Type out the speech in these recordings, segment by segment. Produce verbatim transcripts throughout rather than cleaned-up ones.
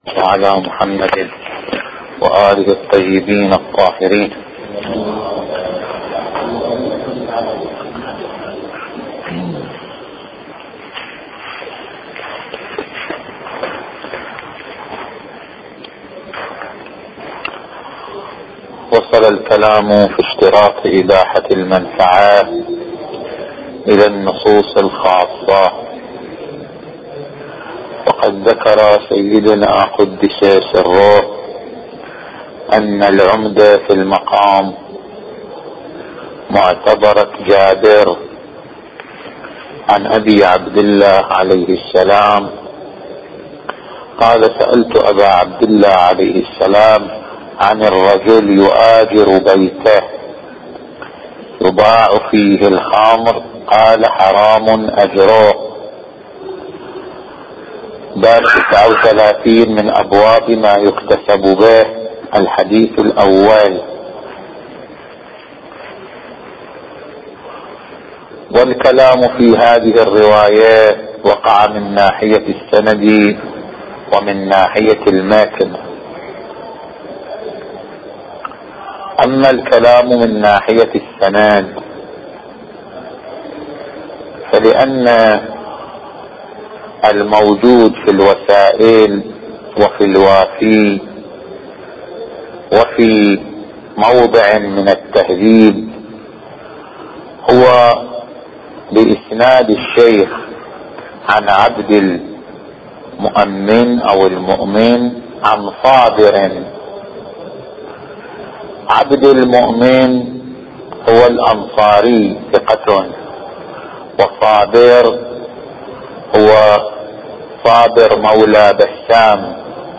وعلى محمد وآله الطيبين الطاهرين. وصل الكلام في اشتراط إباحة المنفعة إلى النصوص الخاصة، وقد ذكر سيدنا قدس سره أن العمدة في المقام معتبرة جابر عن أبي عبد الله عليه السلام قال: سألت أبا عبد الله عليه السلام عن الرجل يؤاجر بيته يباع فيه الخمر، قال: حرام أجره. باب تسعة وثلاثين من أبواب ما يكتسب به، الحديث الأول. والكلام في هذه الرواية وقع من ناحية السند ومن ناحية المتن. أما الكلام من ناحية السند فلأن الموجود في الوسائل وفي الوافي وفي موضع من التهذيب هو بإسناد الشيخ عن عبد المؤمن أو المؤمن عن صابر. عبد المؤمن هو الأنصاري ثقة، وصابر هو صابر مولى بسام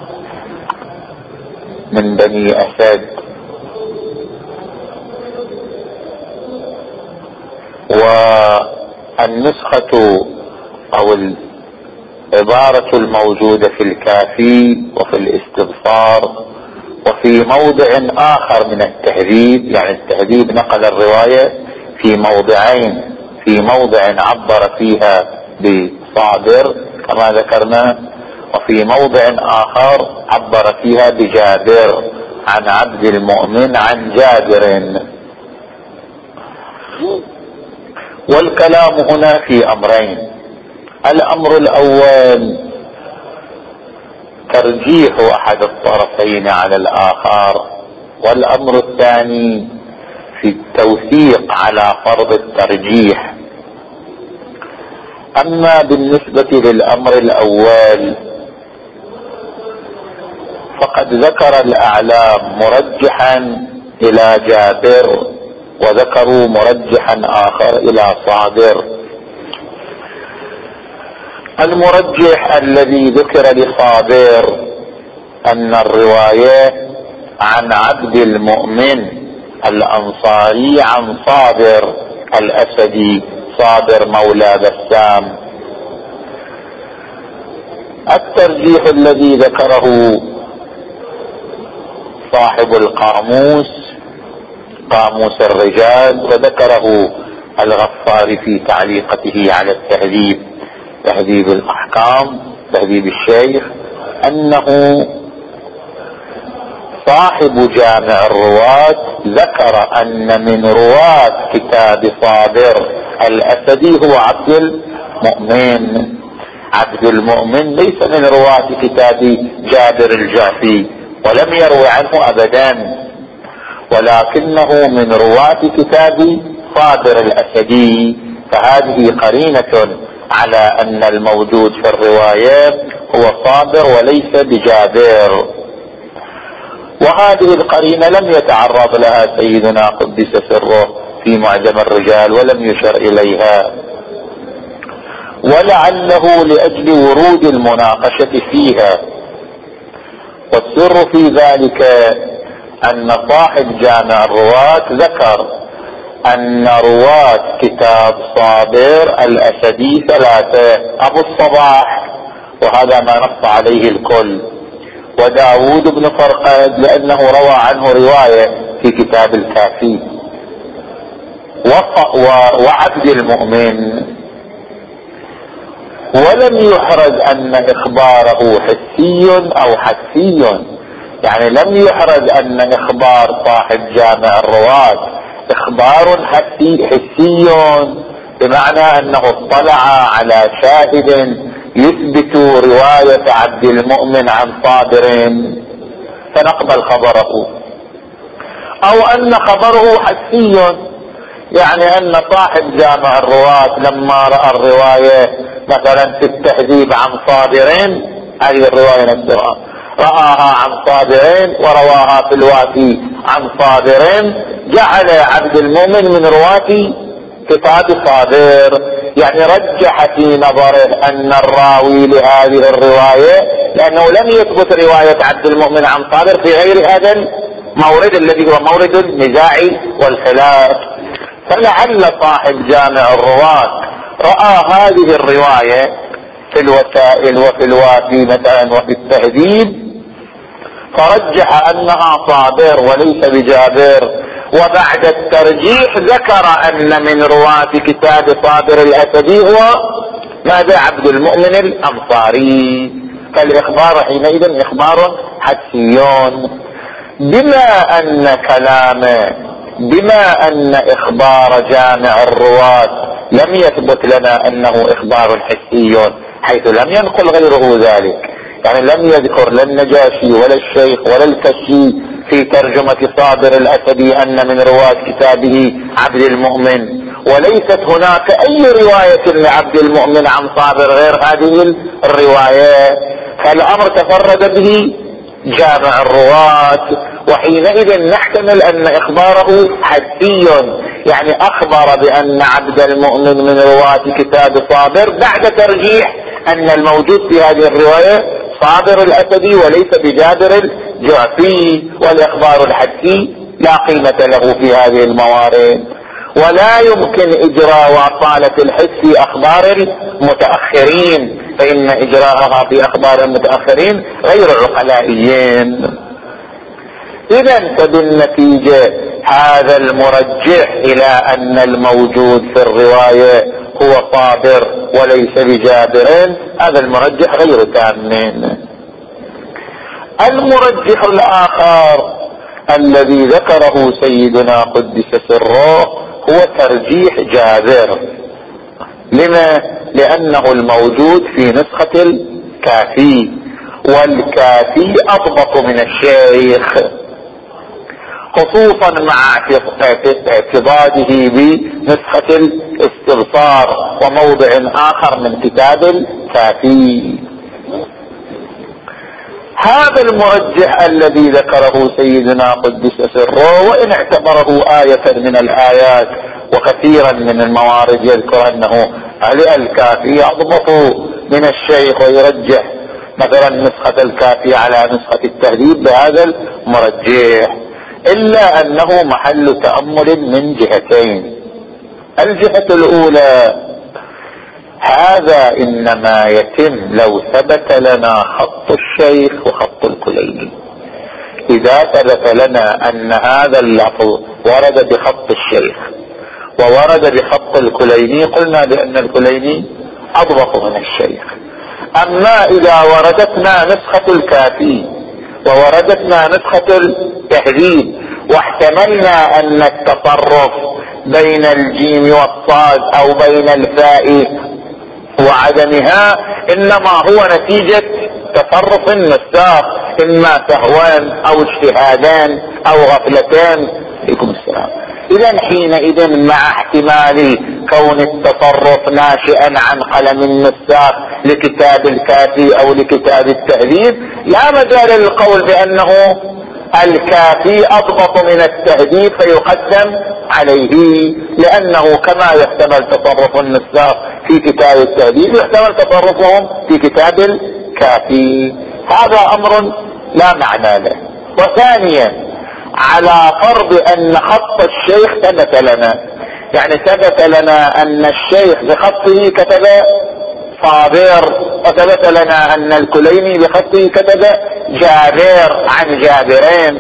من بني أسد. والنسخة أو العبارة الموجودة في الكافي وفي الاستبصار وفي موضع آخر من التهذيب، يعني التهذيب نقل الرواية في موضعين، في موضع عبر فيها بصابر كما ذكرنا، وفي موضع آخر عبر فيها بجابر عن عبد المؤمن عن جابر. والكلام هنا في أمرين: الأمر الأول ترجيح أحد الطرفين على الآخر، والأمر الثاني في التوثيق على فرض الترجيح. أما بالنسبة للأمر الأول فقد ذكر الأعلام مرجحا إلى جابر، وذكروا مرجحا آخر إلى صابر. المرجح الذي ذكر لصابر أن الرواية عن عبد المؤمن الأنصاري عن صابر الأسدي، صابر مولى بسام. الترجيح الذي ذكره صاحب القاموس، قاموس الرجال، وذكره الغفاري في تعليقته على التهذيب، تهذيب الأحكام، تهذيب الشيخ، أنه صاحب جامع الرواة ذكر أن من رواة كتاب صابر الأسدي هو عبد المؤمن. عبد المؤمن ليس من رواة كتاب جابر الجعفي ولم يروي عنه أبدا، ولكنه من رواة كتاب صابر الأسدي، فهذه قرينة على أن الموجود في الرواية هو صابر وليس بجابر. وهذه القرينة لم يتعرض لها سيدنا قدس سره في معجم الرجال ولم يشر إليها، ولعله لأجل ورود المناقشة فيها. والسر في ذلك أن صاحب جامع الرواة ذكر أن رواة كتاب صابر الأسدي ثلاثة: أبو الصباح وهذا ما نص عليه الكل، وداود بن فرقد لأنه روى عنه رواية في كتاب الكافي، وعبد المؤمن. ولم يحرز أن إخباره حسي أو حسي، يعني لم يحرز أن إخبار صاحب جامع الرواة إخبار حسي حسي، بمعنى أنه اطلع على شاهد يثبت رواية عبد المؤمن عن صابر فنقبل خبره، أو أن خبره حسي، يعني أن صاحب جامع الرواة لما رأى الرواية مثلا في التهذيب عن صابرين، هذه الرواية نفسها رآها عن صابرين ورواها في الوافي عن صابرين، جعل عبد المؤمن من رواة كتاب صابر، يعني رجح في نظره أن الراوي لهذه الرواية، لأنه لم يثبت رواية عبد المؤمن عن صابر في غير هذا المورد الذي هو مورد النزاع والخلاف. فلعل صاحب جامع الرواة رأى هذه الرواية في الوسائل وفي الوافي مثلا وفي التهذيب، فرجح أنها صابر وليس بجابر، وبعد الترجيح ذكر أن من رواة كتاب صابر الأسدي هو ماذا؟ عبد المؤمن الأنصاري. فالإخبار حينئذ إخبار حسيون، بما أن كلامه بما أن إخبار جامع الرواة لم يثبت لنا أنه إخبار حسي، حيث لم ينقل غيره ذلك، يعني لم يذكر لا النجاشي ولا الشيخ ولا الكشي في ترجمة صابر الأسدي أن من رواة كتابه عبد المؤمن، وليست هناك أي رواية لعبد المؤمن عن صابر غير هذه الرواية، فالأمر تفرد به جامع الرواة، وحينئذ نحتمل أن إخباره حسي، يعني أخبر بأن عبد المؤمن من رواة كتاب صابر بعد ترجيح أن الموجود في هذه الرواية صابر الأسدي وليس بجابر الجعفي. والإخبار الحسي لا قيمة له في هذه الموارد، ولا يمكن إجراء وصالة الحس في أخبار المتأخرين، فإن إجراءها في أخبار المتأخرين غير عقلائيين. إذن فبالنتيجة هذا المرجح إلى أن الموجود في الرواية هو صابر وليس بجابر، هذا المرجح غير تام. المرجح الآخر الذي ذكره سيدنا قدس سره هو ترجيح جابر. لما؟ لأنه الموجود في نسخة الكافي، والكافي أضبط من الشيخ، خصوصا مع اعتضاده بنسخة الاستبصار وموضع آخر من كتاب الكافي. هذا المرجح الذي ذكره سيدنا قدس سره، وإن اعتبره آية من الآيات وكثيرا من الموارد يذكر أنه الكافي أضبط من الشيخ، ويرجح مثلا نسخة الكافي على نسخة التهذيب بهذا المرجح، إلا أنه محل تأمل من جهتين. الجهة الأولى، هذا إنما يتم لو ثبت لنا خط الشيخ وخط الكليني. إذا ثبت لنا أن هذا اللفظ ورد بخط الشيخ وورد بخط الكليني قلنا بأن الكليني أضبط من الشيخ. أما إذا وردتنا نسخة الكافي ووردتنا نسخة التهذيب واحتملنا أن التصرف بين الجيم والصاد أو بين الفاء وعدمها إنما هو نتيجة تصرف النساخ، إما سهوان أو اجتهادان أو غفلتان. عليكم السلام. إذن حينئذ مع احتمال كون التصرف ناشئا عن قلم النساخ لكتاب الكافي أو لكتاب التهذيب، لا مجال للقول بأنه الكافي أضبط من التهذيب فيقدم عليه، لأنه كما يحتمل تصرف النساخ في كتاب التهذيب يحتمل تصرفهم في كتاب الكافي. هذا أمر لا معنى له. وثانيا، على فرض أن خط الشيخ ثبت لنا، يعني ثبت لنا أن الشيخ بخطه كتب صابر، وثبت لنا أن الكليني بخطه كتب جابر عن جابرين،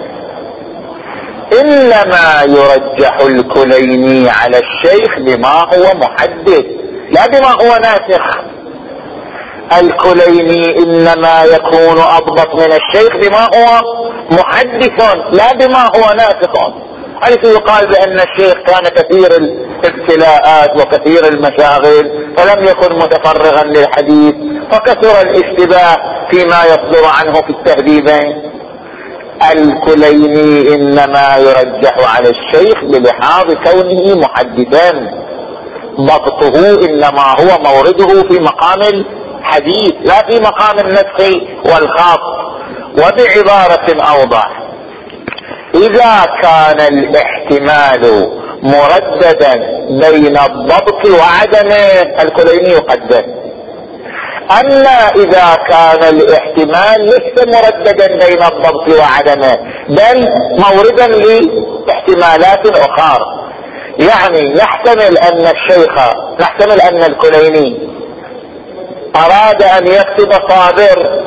إنما يرجح الكليني على الشيخ بما هو محدث لا بما هو ناسخ. الكليني انما يكون اضبط من الشيخ بما هو محدث لا بما هو ناسخ، حيث يقال بان الشيخ كان كثير الابتلاءات وكثير المشاغل فلم يكن متفرغا للحديث فكثر الاشتباه فيما يصدر عنه في التهذيبين. الكليني انما يرجح على الشيخ بلحاظ كونه محدثا، ضبطه انما هو مورده في مقام الحديث لا في مقام النسخ والخاص. وبعبارة اوضح، اذا كان الاحتمال مرددا بين الضبط وعدمه الكليني يقدم، اما اذا كان الاحتمال ليس مرددا بين الضبط وعدمه بل موردا لاحتمالات اخرى، يعني نحتمل ان الشيخ نحتمل ان الكليني اراد ان يكتب صابر،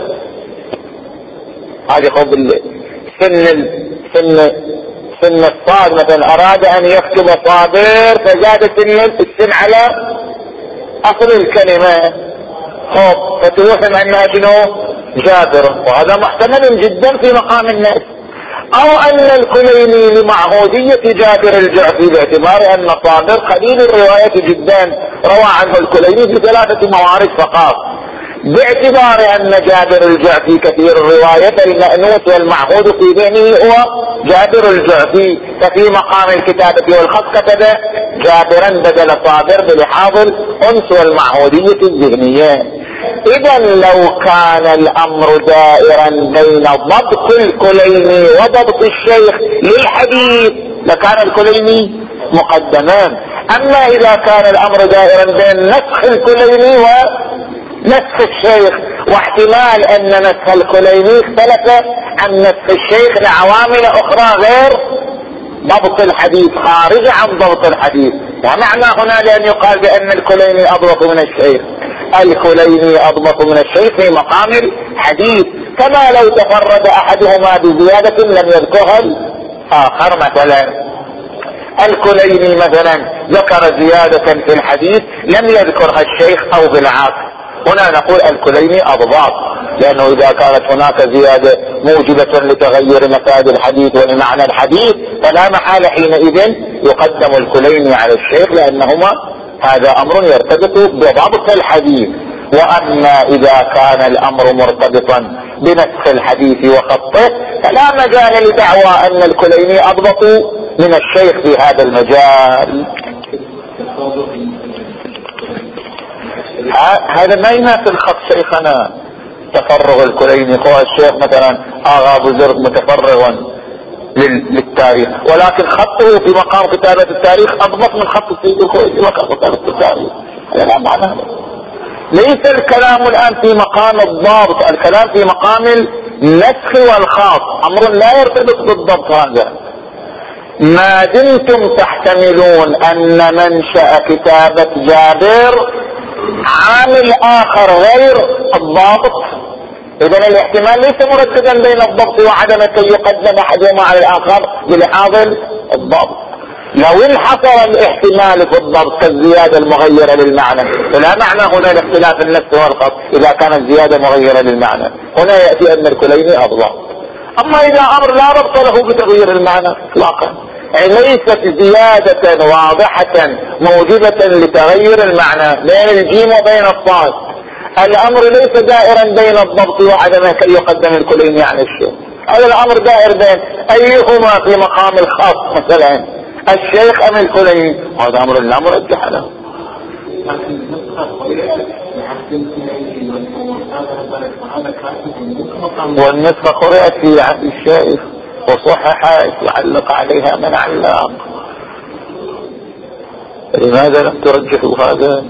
هذه خذ سن سن سن الصاد مثلا، اراد ان يكتب صابر فزاد سن السن على اصل الكلمه، خب فتوهم انها شنو جابر، وهذا محتمل جدا في مقام الناس. او ان الكليني لمعهودية جابر الجعفي باعتبار ان صابر قليل الرواية جدا روى عنه الكليني بثلاثة موارد فقط، باعتبار ان جابر الجعفي كثير الرواية المأنوس والمعهود في ذهنه هو جابر الجعفي، ففي مقام الكتابة والخط كتب جابرا بدل صابر بلحاظ الانس والمعهودية الذهنية. اذا لو كان الامر دائرا بين ضبط الكليني وضبط الشيخ للحديث لكان الكليني مقدما، اما اذا كان الامر دائرا بين نسخ الكليني ونسخ الشيخ واحتمال ان نسخ الكليني اختلف عن نسخ الشيخ لعوامل اخرى غير ضبط الحديث خارج عن ضبط الحديث، ومعنى هنا لان يقال بان الكليني اضبط من الشيخ، الكليني اضبط من الشيخ في مقام الحديث، كما لو تفرد احدهما بزيادة لم يذكرها الاخر. مثلا الكليني مثلا ذكر زيادة في الحديث لم يذكرها الشيخ او بالعكس، هنا نقول الكليني اضبط، لانه اذا كانت هناك زيادة موجبة لتغير مفاد الحديث ولمعنى الحديث فلا محال حينئذ يقدم الكليني على الشيخ، لانهما هذا امر يرتبط بضبط الحديث. واما اذا كان الامر مرتبطا بنسخ الحديث وخطه فلا مجال لدعوى ان الكليني اضبط من الشيخ في هذا المجال. هذا ما يناسب خط شيخنا تفرغ الكليني، هو الشيخ مثلا اغا ابو زرق متفرغ للتاريخ، ولكن خطه في مقام كتابة التاريخ اضبط من خط السيد الخوئي في مقام كتابة التاريخ. هذا لا معنى، ليس الكلام الان في مقام الضابط، الكلام في مقام النسخ والخاص، امر لا يرتبط بالضبط. هذا ما دمتم تحتملون ان منشأ كتابة جابر عامل اخر غير الضابط، اذا الاحتمال ليس مرددا بين الضبط وعدم كي يقدم احدهما على الاخر بلحاظ الضبط. لو انحصر الاحتمال في الضبط كالزيادة المغيرة للمعنى فلا معنى هنا لاختلاف النفس والخط اذا كانت زيادة مغيرة للمعنى، هنا يأتي ان الكليني اضبط. اما اذا امر لا ربط له بتغيير المعنى اطلاقا، ليست زيادة واضحة موجبة لتغير المعنى بين الجيم وبين الصاد، الامر ليس دائرا بين الضبط وعدمه كي يقدم الكليني على الشيخ، هذا الامر دائر بين ايهما في مقام الخاص، مثلا الشيخ ام الكليني، هذا امر لا مرجح له. والنسخة قرأت في عهد الشيخ وصححت يعلق عليها من علق، لماذا لم ترجحوا هذا؟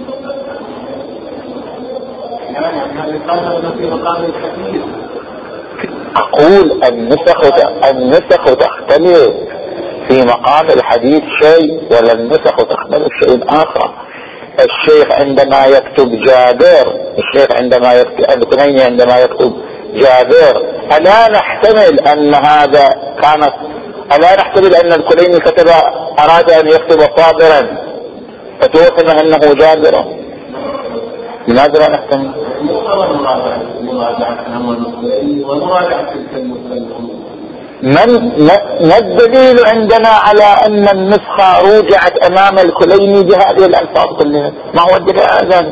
أقول النسخ النسخ تختلف في مقام الحديث شيء ولا النسخ تختلف شيء آخر. الشيخ عندما يكتب جابر، الشيخ عندما يكتب الكليني عندما يكتب جابر، ألا نحتمل أن هذا كانت ألا نحتمل أن الكليني كتب أراد أن يكتب صابرا فتوهم أنه جابر؟ لماذا لا نحتمل؟ ما الدليل عندنا على أن النسخة روجعت أمام الكليني بهذه الألفاظ كلها؟ ما هو الدليل على ذلك؟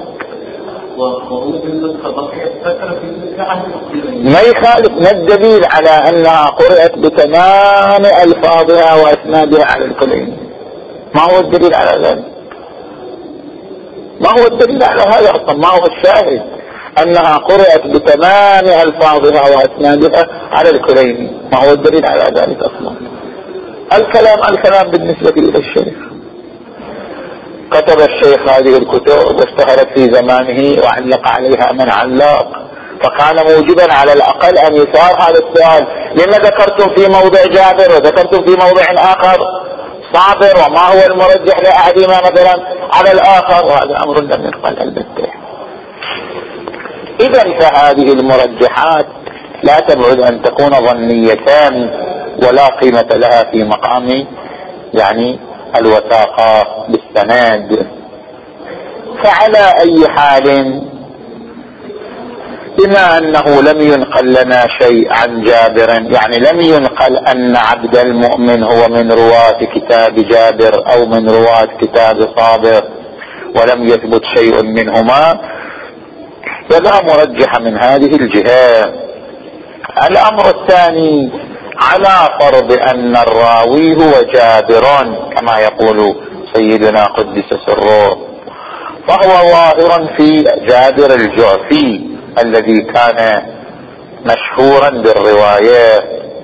ما يخالف. ما الدليل على أنها قرأت بتمام ألفاظها وأسنادها على الكليني؟ ما هو الدليل على ذلك؟ ما هو الدليل على هذا أصلا؟ ما هو الشاهد أنها قرأت بتمام ألفاظها وأسنادها على الكليني؟ ما هو الدليل على ذلك أصلا؟ الكلام الكلام بالنسبة إلى الشيخ. كتب الشيخ هذه الكتب واشتهرت في زمانه وعلق عليها من علق، فكان موجبا على الأقل أن يثار هذا السؤال: لما ذكرتم في موضع جابر وذكرتم في موضع آخر صابر، وما هو المرجح لأحدهما مثلا على الآخر؟ وهذا أمر لم يقبل البتة. إذا فهذه المرجحات لا تبعد أن تكون ظنيتان ولا قيمة لها في مقام يعني الوثاقة بالسند. فعلى أي حال، بما أنه لم ينقل لنا شيء عن جابر، يعني لم ينقل أن عبد المؤمن هو من رواة كتاب جابر أو من رواة كتاب صابر، ولم يثبت شيء منهما، فلا مرجح من هذه الجهة. الأمر الثاني: على فرض أن الراوي هو جابر كما يقول سيدنا قدس سره، فهو ظاهر في جابر الجعفي الذي كان مشهورا بالرواية.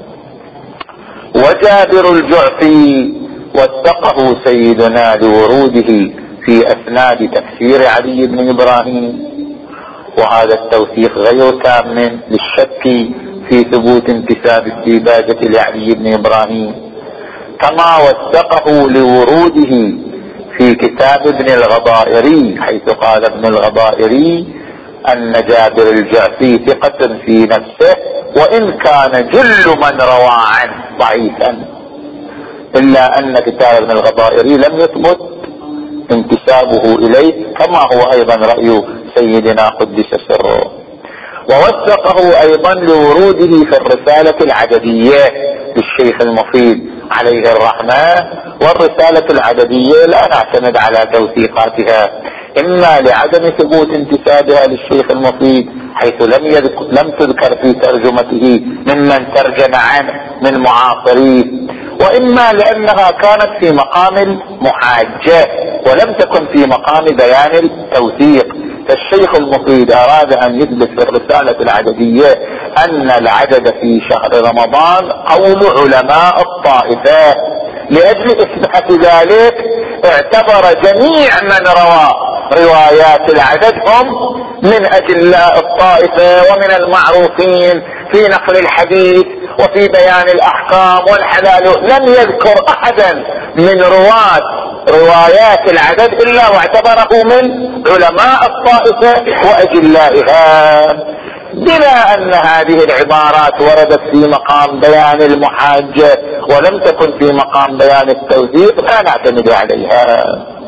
وجابر الجعفي وثقه سيدنا لوروده في أسناد تفسير علي بن إبراهيم، وهذا التوثيق غير تام للشك في ثبوت انتساب الديباجة لعلي بن إبراهيم، كما وثقه لوروده في كتاب ابن الغضائري، حيث قال ابن الغضائري أن جابر الجعفي ثقة في نفسه، وإن كان جل من روى عنه ضعيفا، إلا أن كتاب ابن الغضائري لم يثبت انتسابه إليه، كما هو أيضا رأي سيدنا قدس سره. ووثقه أيضا لوروده في الرسالة العددية للشيخ المفيد عليه الرحمة، والرسالة العددية لا نعتمد على توثيقاتها، إما لعدم ثبوت انتسابها للشيخ المفيد حيث لم, لم تذكر في ترجمته ممن ترجم عنه من معاصريه، وإما لأنها كانت في مقام المحاجة ولم تكن في مقام بيان التوثيق. فالشيخ المفيد أراد أن يثبت في الرسالة العددية أن العدد في شهر رمضان قول علماء الطائفة، لأجل إثبات ذلك اعتبر جميع من روى روايات العدد هم من أجلاء الطائفة ومن المعروفين في نقل الحديث وفي بيان الأحكام والحلال. لم يذكر أحدا من رواة روايات العدد إلا واعتبره من علماء الطائفة وأجلائها. بما أن هذه العبارات وردت في مقام بيان المحاجة ولم تكن في مقام بيان التوثيق لا نعتمد عليها.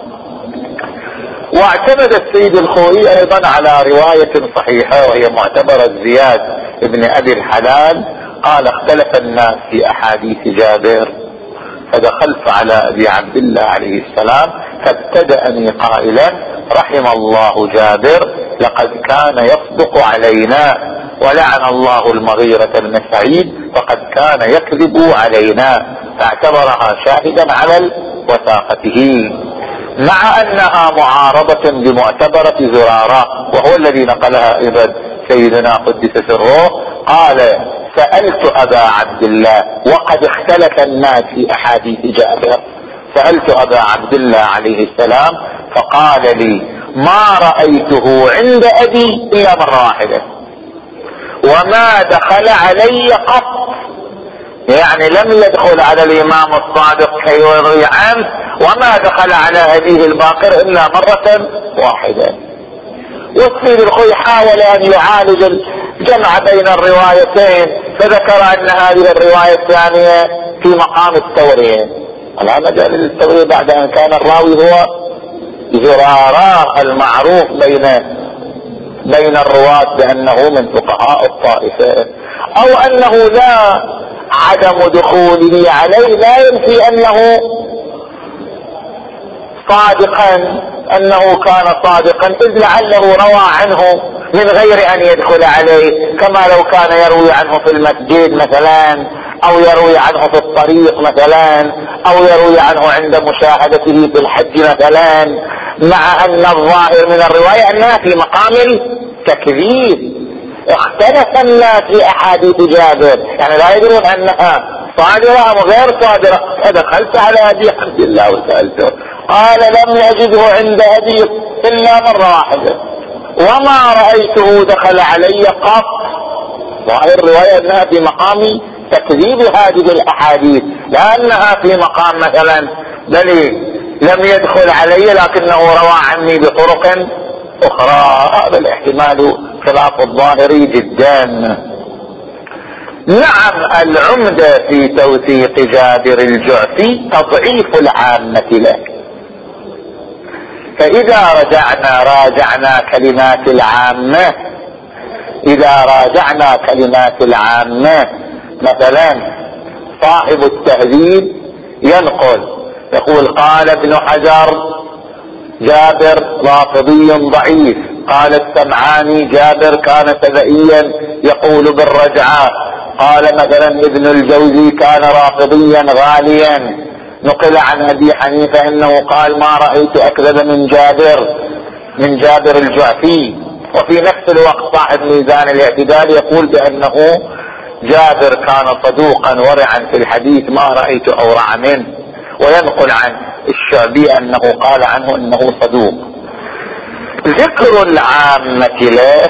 واعتمد السيد الخوئي أيضا على رواية صحيحة وهي معتبرة زياد ابن أبي الحلال، قال: اختلف الناس في أحاديث جابر، فدخلت على أبي عبد الله عليه السلام فابتدأني قائلا: رحم الله جابر، لقد كان يصدق علينا، ولعن الله المغيرة بن سعيد فقد كان يكذب علينا، فاعتبرها شاهدا على وثاقته، مع أنها معارضة بمعتبرة زرارة وهو الذي نقلها أيضا سيدنا قدس سره. قال: سألت أبا عبد الله وقد اختلف الناس في أحاديث جابر، سألت أبا عبد الله عليه السلام فقال لي: ما رأيته عند أبي إلا مرة واحدة، وما دخل علي قط، يعني لم يدخل على الإمام الصادق كي يروي عنه، وما دخل على أبيه الباقر إلا مرة واحدة. والسيد الخوي حاول أن يعالج الجمع بين الروايتين، فذكر أن هذه الرواية الثانية في مقام التورية، لا مجال للتورية بعد أن كان الراوي هو زرارة المعروف بين بين الرواة بأنه من فقهاء الطائفة، أو أنه لا عدم دخوله عليه لا ينفي أنه صادقا أنه كان صادقا، إذ لعله روى عنه من غير أن يدخل عليه، كما لو كان يروي عنه في المسجد مثلا، أو يروي عنه في الطريق مثلا، أو يروي عنه عند مشاهدته في الحج مثلا، مع أن الظاهر من الرواية أنها في مقام التكذيب. اختلف الناس في أحاديث جابر، يعني لا يدرون أنها صادرة أم غير صادرة. فدخلت على أبي حمد الله وسألته، قال لم يجده عند أبي إلا مرة واحدة، وما رأيته دخل علي قط. ظاهر الرواية أنها في مقام تكذيب هذه الأحاديث، لأنها في مقام مثلا بل لم يدخل علي لكنه روى عني بطرق أخرى. هذا الاحتمال خلاف الظاهري جدا. نعم، العمدة في توثيق جابر الجعفي تضعيف العامة له. فإذا رجعنا راجعنا كلمات العامة إذا راجعنا كلمات العامة مثلا صاحب التهذيب ينقل يقول قال ابن حجر جابر رافضي ضعيف، قال السمعاني جابر كان سبئيا يقول بالرجعة، قال مثلا ابن الجوزي كان رافضيا غاليا. نقل عن ابي حنيفة انه قال ما رأيت اكذب من جابر من جابر الجعفي. وفي نفس الوقت صاحب ميزان الاعتدال يقول بانه جابر كان صدوقا ورعا في الحديث ما رأيت اورع منه، وينقل عن الشعبي انه قال عنه انه صدوق. ذكر العامة له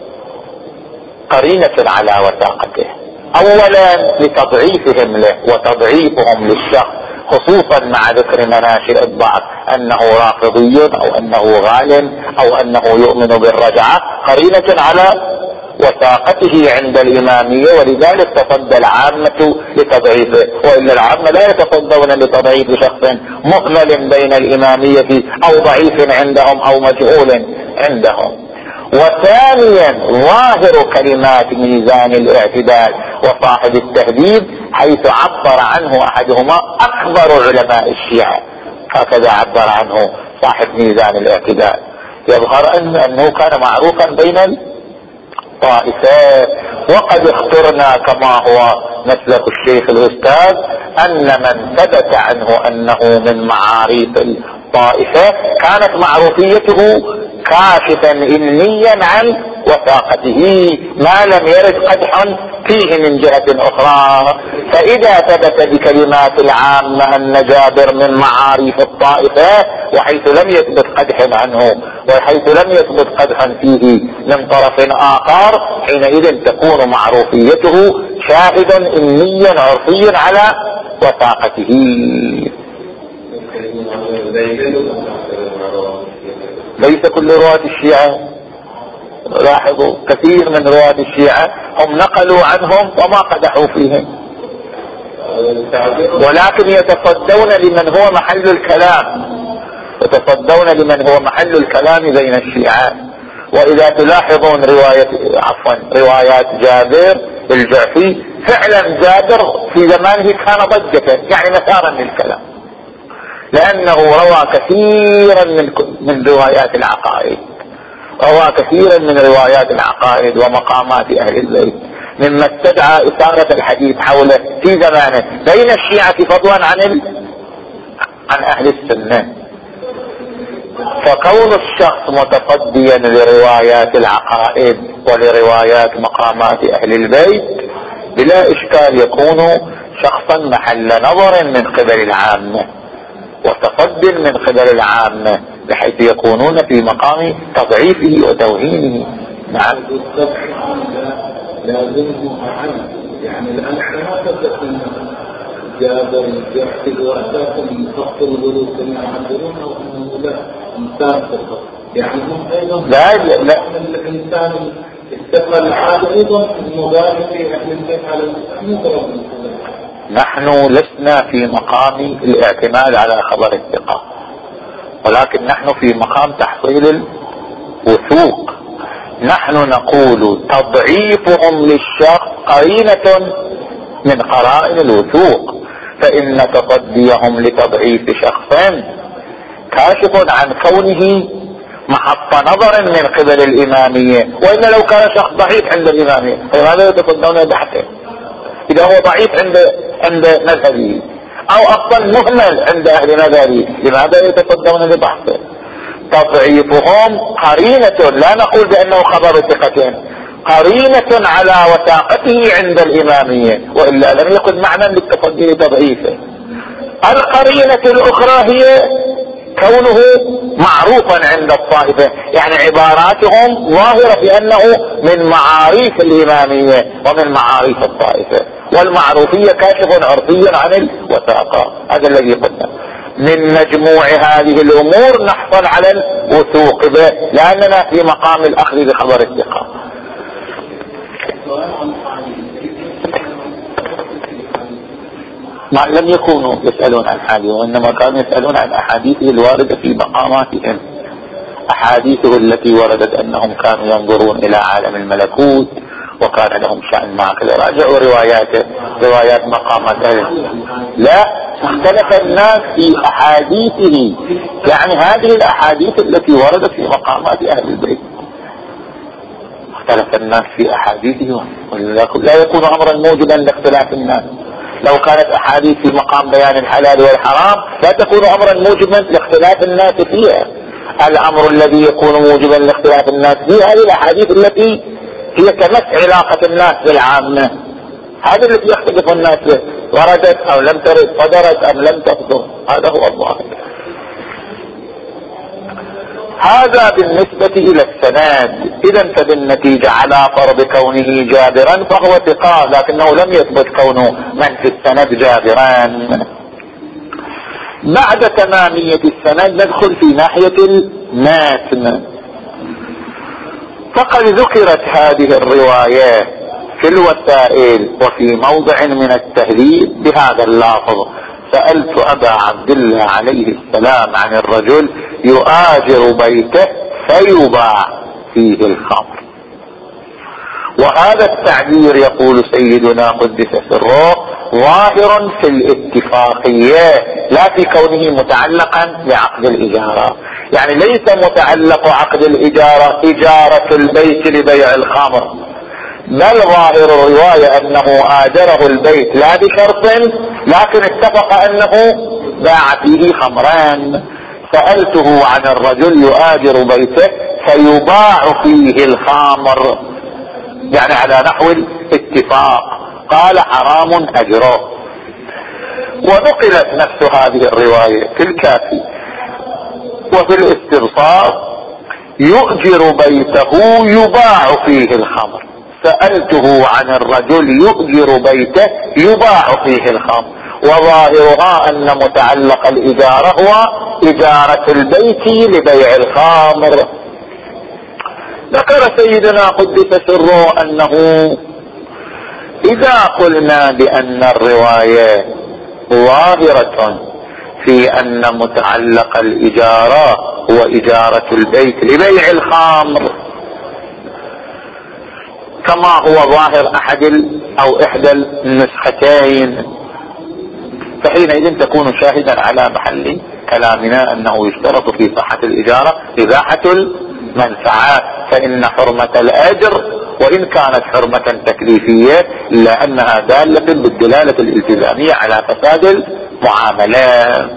قرينة على وثاقته، اولا لتضعيفهم له وتضعيفهم للشخص، خصوصا مع ذكر مناشئ الضعف انه رافضي او انه غال او انه يؤمن بالرجعة، قرينة على وثاقته عند الامامية، ولذلك تصدى العامة لتضعيفه، والا العامة لا يتصدون لتضعيف شخص مهمل بين الامامية او ضعيف عندهم او مجهول عندهم. وثانيا ظاهر كلمات ميزان الاعتدال وصاحب التهذيب حيث عبر عنه احدهما اكبر علماء الشيعة، هكذا عبر عنه صاحب ميزان الاعتدال، يظهر أن انه كان معروفا بين الطائفات. وقد اخترنا كما هو مسلك الشيخ الاستاذ ان من ثبت عنه انه من معاريف الطائفة كانت معروفيته كاشفا إمنيا عن وثاقته ما لم يرد قدح فيه من جهة أخرى. فإذا ثبت بكلمات العامة أن جابر من معاريف الطائفة وحيث لم يثبت قدح عنه وحيث لم يثبت قدح فيه من طرف آخر، حينئذ تكون معروفيته شاهدا إمنيا عرفيا على وثاقته. ليس كل رواة الشيعة، لاحظوا كثير من رواة الشيعة هم نقلوا عنهم وما قدحوا فيهم، ولكن يتصدون لمن هو محل الكلام يتصدون لمن هو محل الكلام بين الشيعة. وإذا تلاحظون رواية عفوا روايات جابر الجعفي، فعلا جابر في زمانه كان ضجة يعني مثارا للكلام، لأنه روى كثيرا من من روايات العقائد روى كثيرا من روايات العقائد ومقامات أهل البيت، مما استدعى إثارة الحديث حوله في زمانه بين الشيعة فضلا عن ال... عن أهل السنة. فكون الشخص متصديا لروايات العقائد ولروايات مقامات أهل البيت بلا إشكال يكون شخصا محل نظر من قبل العامة وتصد من قبل العامة، بحيث يكونون في مقام تضعيفه وتوهينه. نعم، لازمه عنه يعني الآن ما تبدأ من جابر الجعفي وأساسا من خط الغلو كما يعبرون أو أنه لا إنسان فقط، يعني هم أيضا لا لا الإنسان استقل الحال أيضا مبالغ في أهل البيت على المضرب. نحن لسنا في مقام الاعتماد على خبر الثقة، ولكن نحن في مقام تحصيل الوثوق. نحن نقول تضعيفهم للشخص قرينة من قرائن الوثوق، فإن تصديهم لتضعيف شخص كاشف عن كونه محط نظر من قبل الإمامية، وإن لو كان شخص ضعيف عند الإمامية فلماذا يتصدون بحثه؟ إذا هو ضعيف عند عند مذهبه أو أصلا مهمل عند أهل مذهبه لماذا يتصدون لبحثه؟ تضعيفهم قرينة، لا نقول بأنه خبر ثقة، قرينة على وثاقته عند الإمامية، وإلا لم يكن معنى للتصدي لتضعيفه. القرينة الأخرى هي كونه معروفا عند الطائفة، يعني عباراتهم ظاهرة في أنه من معاريف الإمامية ومن معاريف الطائفة، والمعروفية كاشف عرفي عن الوثاقة. هذا الذي قلنا. من مجموع هذه الأمور نحصل على الوثوق به، لأننا في مقام الأخذ بخبر الثقة. ما لم يكونوا يسألون عن حاله، وإنما كانوا يسألون عن أحاديثه الواردة في مقاماتهم، أحاديثه التي وردت أنهم كانوا ينظرون إلى عالم الملكوت وكان لهم شأن مع كذا. راجعوا رواياته، روايات مقاماته. لا، اختلف الناس في أحاديثه، يعني هذه الأحاديث التي وردت في مقامات أهل البيت اختلف الناس في أحاديثه، لا يكون أمرا موجبا لاختلاف الناس. لو كانت أحاديث في مقام بيان الحلال والحرام لا تكون أمرا موجبا لاختلاف الناس فيها. الأمر الذي يكون موجبا لاختلاف الناس فيه هذه الأحاديث التي هي كمس علاقة الناس بالعامة، هذا الذي يختلف الناس به، وردت أو لم ترد، صدرت أم لم تصدر، هذا هو الظاهر. هذا بالنسبة إلى السند. إذا فبالنتيجة على فرض كونه جابرا فهو ثقة، لكنه لم يثبت كونه من في السند جابرا. بعد تمامية السند ندخل في ناحية المتن. فقد ذكرت هذه الروايات في الوسائل وفي موضع من التهذيب بهذا اللفظ: سألت أبا عبد الله عليه السلام عن الرجل يؤاجر بيته فيباع فيه الخمر. وهذا التعبير يقول سيدنا قدس سره ظاهر في الاتفاقية لا في كونه متعلقا بعقد الإجارة، يعني ليس متعلق عقد الإجارة إجارة البيت لبيع الخمر، بل ظاهر الرواية أنه آجره البيت لا بشرط، لكن اتفق أنه باع فيه خمران. سألته عن الرجل يؤاجر بيته فيباع فيه الخمر، يعني على نحو الاتفاق، قال حرام أجره. ونقلت نفس هذه الرواية في الكافي وفي الاستبصار: يؤجر بيته يباع فيه الخمر. سألته عن الرجل يؤجر بيته يباع فيه الخمر، وظاهرها أن متعلق الإجارة هو إجارة البيت لبيع الخمر. ذكر سيدنا قدس سره أنه إذا قلنا بأن الرواية ظاهرة في أن متعلق الإجارة هو إجارة البيت لبيع الخمر كما هو ظاهر أحد أو إحدى النسختين، فحينئذ تكون شاهدا على محل كلامنا أنه يشترط في صحة الإجارة إباحة المنفعة، فإن حرمة الأجر وإن كانت حرمة تكليفية إلا أنها دالة بالدلالة الالتزامية على فساد المعاملات.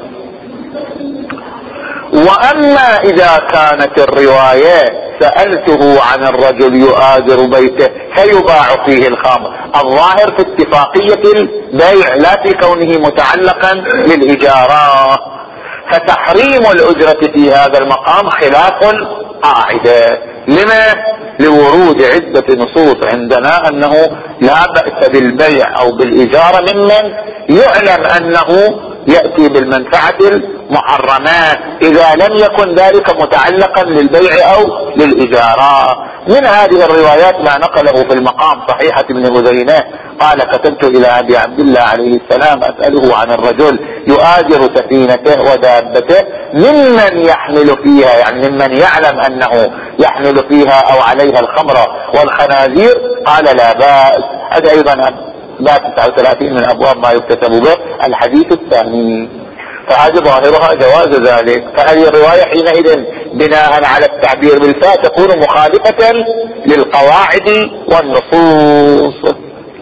وأما إذا كانت الرواية سألته عن الرجل يؤاجر بيته فيباع فيه الخمر، الظاهر في اتفاقية البيع لا في كونه متعلقا للإجارة، فتحريم الأجرة في هذا المقام خلاف قاعدة. لما؟ لورود عدة نصوص عندنا أنه لا بأس بالبيع أو بالإجارة ممن يعلم أنه يأتي بالمنفعة المحرمات إذا لم يكن ذلك متعلقا للبيع أو للإجارة. من هذه الروايات ما نقله في المقام صحيحة ابن أذينة قال: كتبت إلى أبي عبد الله عليه السلام أسأله عن الرجل يؤاجر سفينته ودابته ممن يحمل فيها، يعني ممن يعلم أنه يحمل فيها أو عليها الخمر والخنازير، قال لا بأس. هذا أيضا باب تسعة وثلاثين من أبواب ما يكتسب به الحديث الثاني. فهذه ظاهرها جواز ذلك. فهذه الرواية حينئذ بناء على التعبير بالفاء تكون مخالفة للقواعد والنصوص.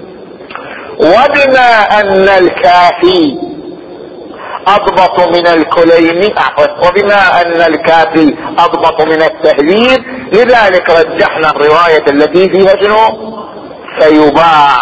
وبما أن الكافي أضبط من الكليني، وبما أن الكافي أضبط من التهذيب، لذلك رجحنا الرواية التي فيها شنو؟ فيباع.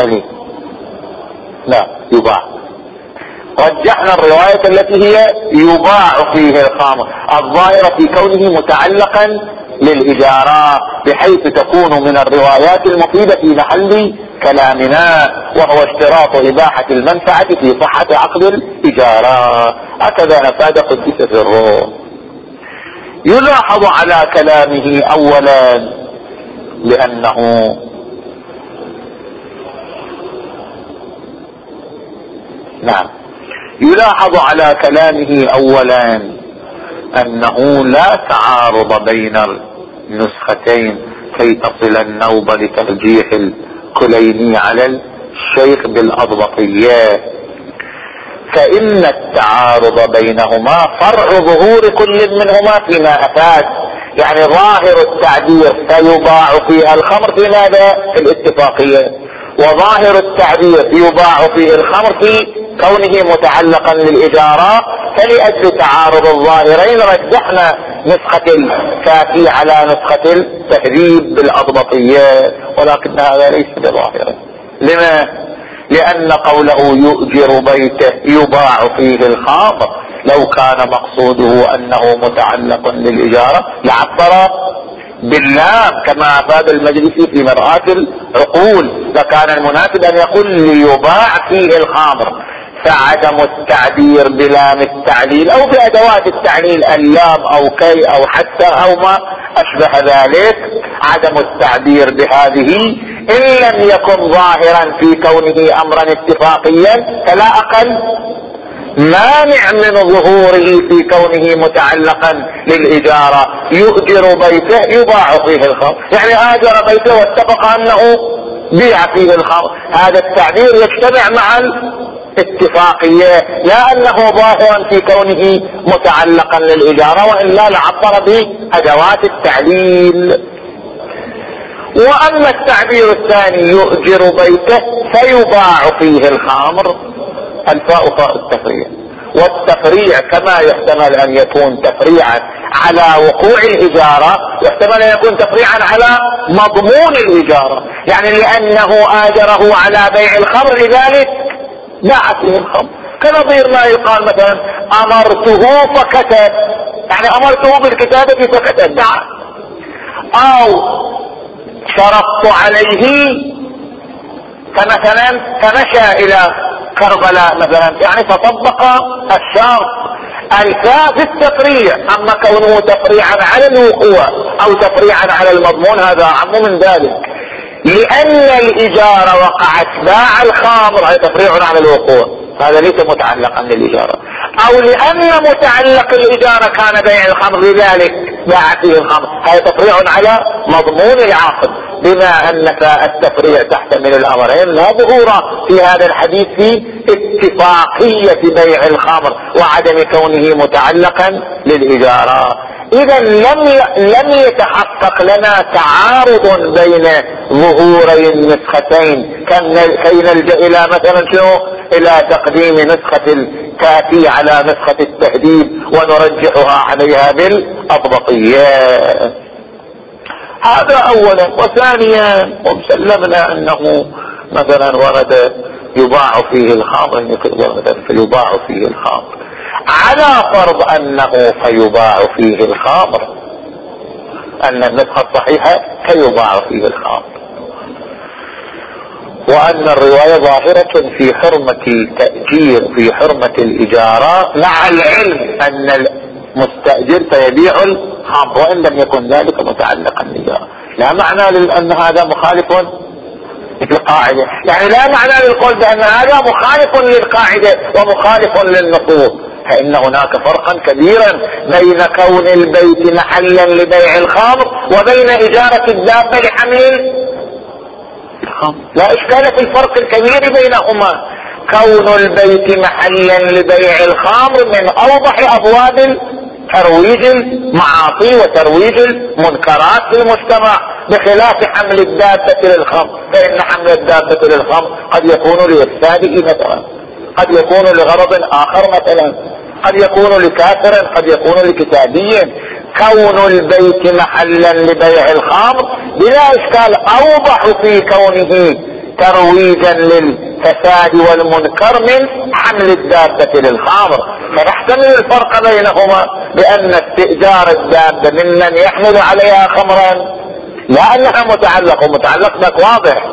لا يباع. رجحنا الرواية التي هي يباع فيه الخمر، الظاهرة في كونه متعلقا للإجارة، بحيث تكون من الروايات المفيدة في محل كلامنا، وهو اشتراط إباحة المنفعة في صحة عقد الإجارة. هكذا نفاد قدس في الروح. يلاحظ على كلامه أولا لأنه نعم يلاحظ على كلامه أولا أنه لا تعارض بين النسختين كي تصل النوبة لترجيح الكليني على الشيخ بالأضبطية، فإن التعارض بينهما فرع ظهور كل منهما فيما أفاد. يعني ظاهر التعبير فيباع فيها الخمر في ماذا؟ في الاتفاقية، وظاهر التعبير يباع فيه الخمر في كونه متعلقا للإجارة. فلأجل تعارض الظاهرين رجحنا نسخة الكافي على نسخة التهذيب بالأضبطية، ولكن هذا ليس بظاهر. لما؟ لأن قوله يؤجر بيته يباع فيه الخمر لو كان مقصوده أنه متعلق للإجارة لعبر باللام كما أفاد المجلسي في مرآة العقول، فكان المناسب أن يقول ليباع فيه الخمر. فعدم التعبير بلام التعليل أو بأدوات التعليل اللام أو كي أو حتى أو ما أشبه ذلك، عدم التعبير بهذه إن لم يكن ظاهرا في كونه أمرا اتفاقيا فلا أقل مانع من ظهوره في كونه متعلقا للإجارة. يؤجر بيته يباع فيه الخمر، يعني آجر بيته واتفق أنه بيع فيه الخمر. هذا التعبير يجتمع مع الاتفاقية، لا أنه ظاهرا في كونه متعلقا للإجارة، وإلا لعبر بأدوات التعليل. وأما التعبير الثاني يؤجر بيته فيباع فيه الخمر، الفاء فاء التفريع، والتفريع كما يحتمل أن يكون تفريعا على وقوع الإجارة يحتمل أن يكون تفريعا على مضمون الإجارة، يعني لأنه آجره على بيع الخمر لذلك باع فيه الخمر. كنظير ما يقال مثلا أمرته فكتب، يعني أمرته بالكتابة فكتب باع، أو شرطت عليه فمثلا فمشى إلى كربلاء مثلا، يعني فطبق الشرط. الفاء في التفريع، أما كونه تفريعا على الوقوع أو تفريعا على المضمون هذا أعم من ذلك، لأن الإجارة وقعت باع الخمر هذا تفريع على الوقوع، هذا ليس متعلقا للإجارة. أو لأن متعلق الإجارة كان بيع الخمر لذلك باع فيه الخمر، هذا تفريع على مضمون العقد. بما أن التفريع تحتمل الأمرين لا ظهور في هذا الحديث في اتفاقية بيع الخمر وعدم كونه متعلقا للإجارة. إذا لم لم يتحقق لنا تعارض بين ظهوري النسختين كي نلجأ إلى مثلا شنو؟ إلى تقديم نسخة الكافي على نسخة التهذيب ونرجحها عليها بالأضبطية. هذا أولا. وثانيا وسلمنا أنه مثلا ورد يباع فيه الخمر، مثلا فيباع فيه الخمر على فرض أنه فيباع فيه الخمر، أن النسخة الصحيحة فيباع فيه الخمر، وأن الرواية ظاهرة في حرمة تأجير في حرمة الإجارة مع العلم أن المستأجر سيبيع الخمر وإن لم يكن ذلك متعلقا بالإجارة. لا معنى لأن هذا مخالف للقاعدة، يعني لا معنى للقول بأن هذا مخالف للقاعدة ومخالف للنصوص، فإن هناك فرقا كبيرا بين كون البيت محلا لبيع الخمر وبين إجارة الدابة لحمل الخمر. لا إشكال في الفرق الكبير بينهما. كون البيت محلا لبيع الخمر من أوضح أبواب ترويج المعاصي وترويج المنكرات في المجتمع، بخلاف حمل الدابة للخمر، فإن حمل الدابة للخمر قد يكون لإفساده مثلا، قد يكون لغرض آخر مثلا، قد يكون لكافر، قد يكون لكتابي. كون البيت محلا لبيع الخمر بلا إشكال أوضح في كونه ترويجا للفساد والمنكر من حمل الدابة للخمر. فنحتمل الفرق بينهما بأن استئجار الدابة ممن يحمل عليها خمرا لا أنها متعلق، ومتعلق ذاك واضح،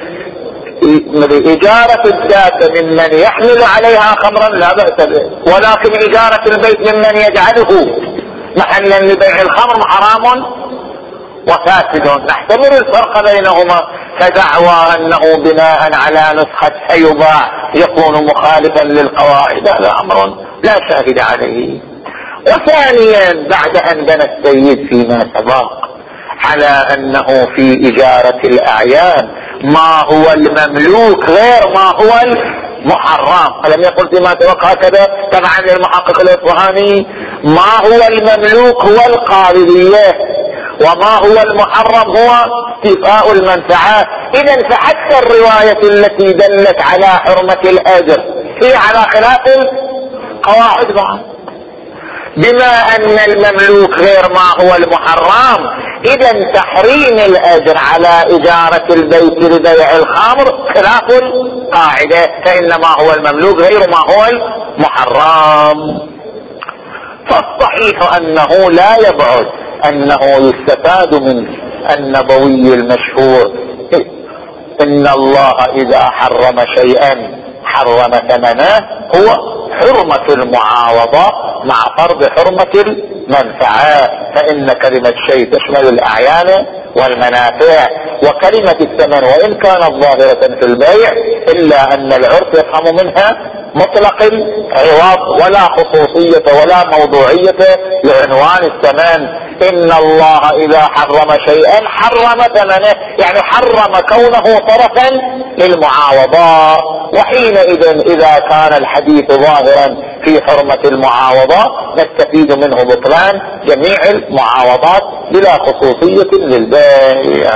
إجارة الدابة ممن يحمل عليها خمرا لا بأس به، ولكن إجارة البيت ممن يجعله محلا لبيع الخمر حرام وفاسد. نحتمل الفرق بينهما. فدعوى أنه بناء على نسخة سيباع يكون مخالفا للقواعد هذا أمر لا شاهد عليه. وثانيا بعد أن بنى السيد فيما سبق على أنه في إجارة الأعيان ما هو المملوك غير ما هو المحرم، ألم يقل فيما سبق هكذا طبعا للمحقق الإصفهاني؟ ما هو المملوك هو القابلية، وما هو المحرم هو استيفاء المنفعة. إذا فحتى الرواية التي دلت على حرمة الأجر هي على خلاف القواعد بعض، بما أن المملوك غير ما هو المحرم. إذا تحريم الأجر على إجارة البيت لبيع الخمر خلاف القاعدة، فإنما هو المملوك غير ما هو المحرم. فالصحيح أنه لا يبعد أنه يستفاد من النبوي المشهور إن الله إذا حرم شيئا حرم ثمنه، هو حرمة المعاوضة مع فرض حرمة المنفعة. فإن كلمة شيء تشمل الأعيان والمنافع، وكلمة الثمن وإن كانت ظاهرة في البيع إلا أن العرف يفهم منها مطلق العوض ولا خصوصية ولا موضوعية لعنوان الثمن. إن الله إذا حرم شيئا حرم ثمنه، يعني حرم كونه طرفا للمعاوضة. وحينئذ إذا كان الحديث ظاهرا في حرمة المعاوضة نستفيد منه بطلان جميع المعاوضات بلا خصوصية للبيع.